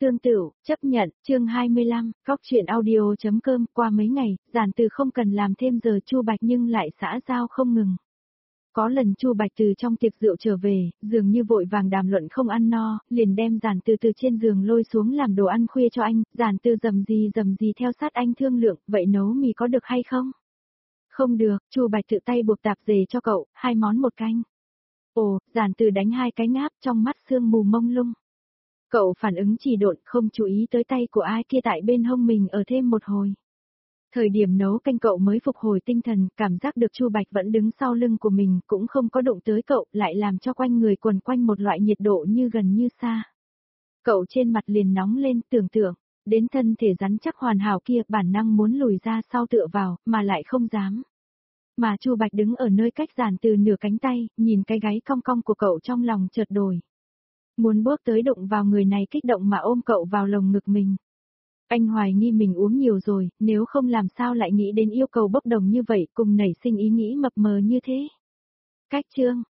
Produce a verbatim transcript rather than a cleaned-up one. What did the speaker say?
Sương Tửu, chấp nhận, chương hai mươi lăm, góc chuyện audio.com. Qua mấy ngày, Giản Từ không cần làm thêm giờ Chu Bạch nhưng lại xã giao không ngừng. Có lần Chu Bạch từ trong tiệc rượu trở về, dường như vội vàng đàm luận không ăn no, liền đem Giản Từ từ trên giường lôi xuống làm đồ ăn khuya cho anh, Giản Từ dầm gì dầm gì theo sát anh thương lượng, vậy nấu mì có được hay không? Không được, Chu Bạch tự tay buộc tạp dề cho cậu, hai món một canh. Ồ, Giản Từ đánh hai cái ngáp trong mắt sương mù mông lung. Cậu phản ứng trì độn, không chú ý tới tay của ai kia tại bên hông mình ở thêm một hồi. Thời điểm nấu canh cậu mới phục hồi tinh thần, cảm giác được Chu Bạch vẫn đứng sau lưng của mình, cũng không có đụng tới cậu, lại làm cho quanh người quần quanh một loại nhiệt độ như gần như xa. Cậu trên mặt liền nóng lên, tưởng tượng, đến thân thể rắn chắc hoàn hảo kia, bản năng muốn lùi ra sau tựa vào, mà lại không dám. Mà Chu Bạch đứng ở nơi cách Giản Từ nửa cánh tay, nhìn cái gáy cong cong của cậu trong lòng chợt đổi. Muốn bước tới đụng vào người này kích động mà ôm cậu vào lồng ngực mình. Anh hoài nghi mình uống nhiều rồi, nếu không làm sao lại nghĩ đến yêu cầu bốc đồng như vậy, cùng nảy sinh ý nghĩ mập mờ như thế. Cách chương,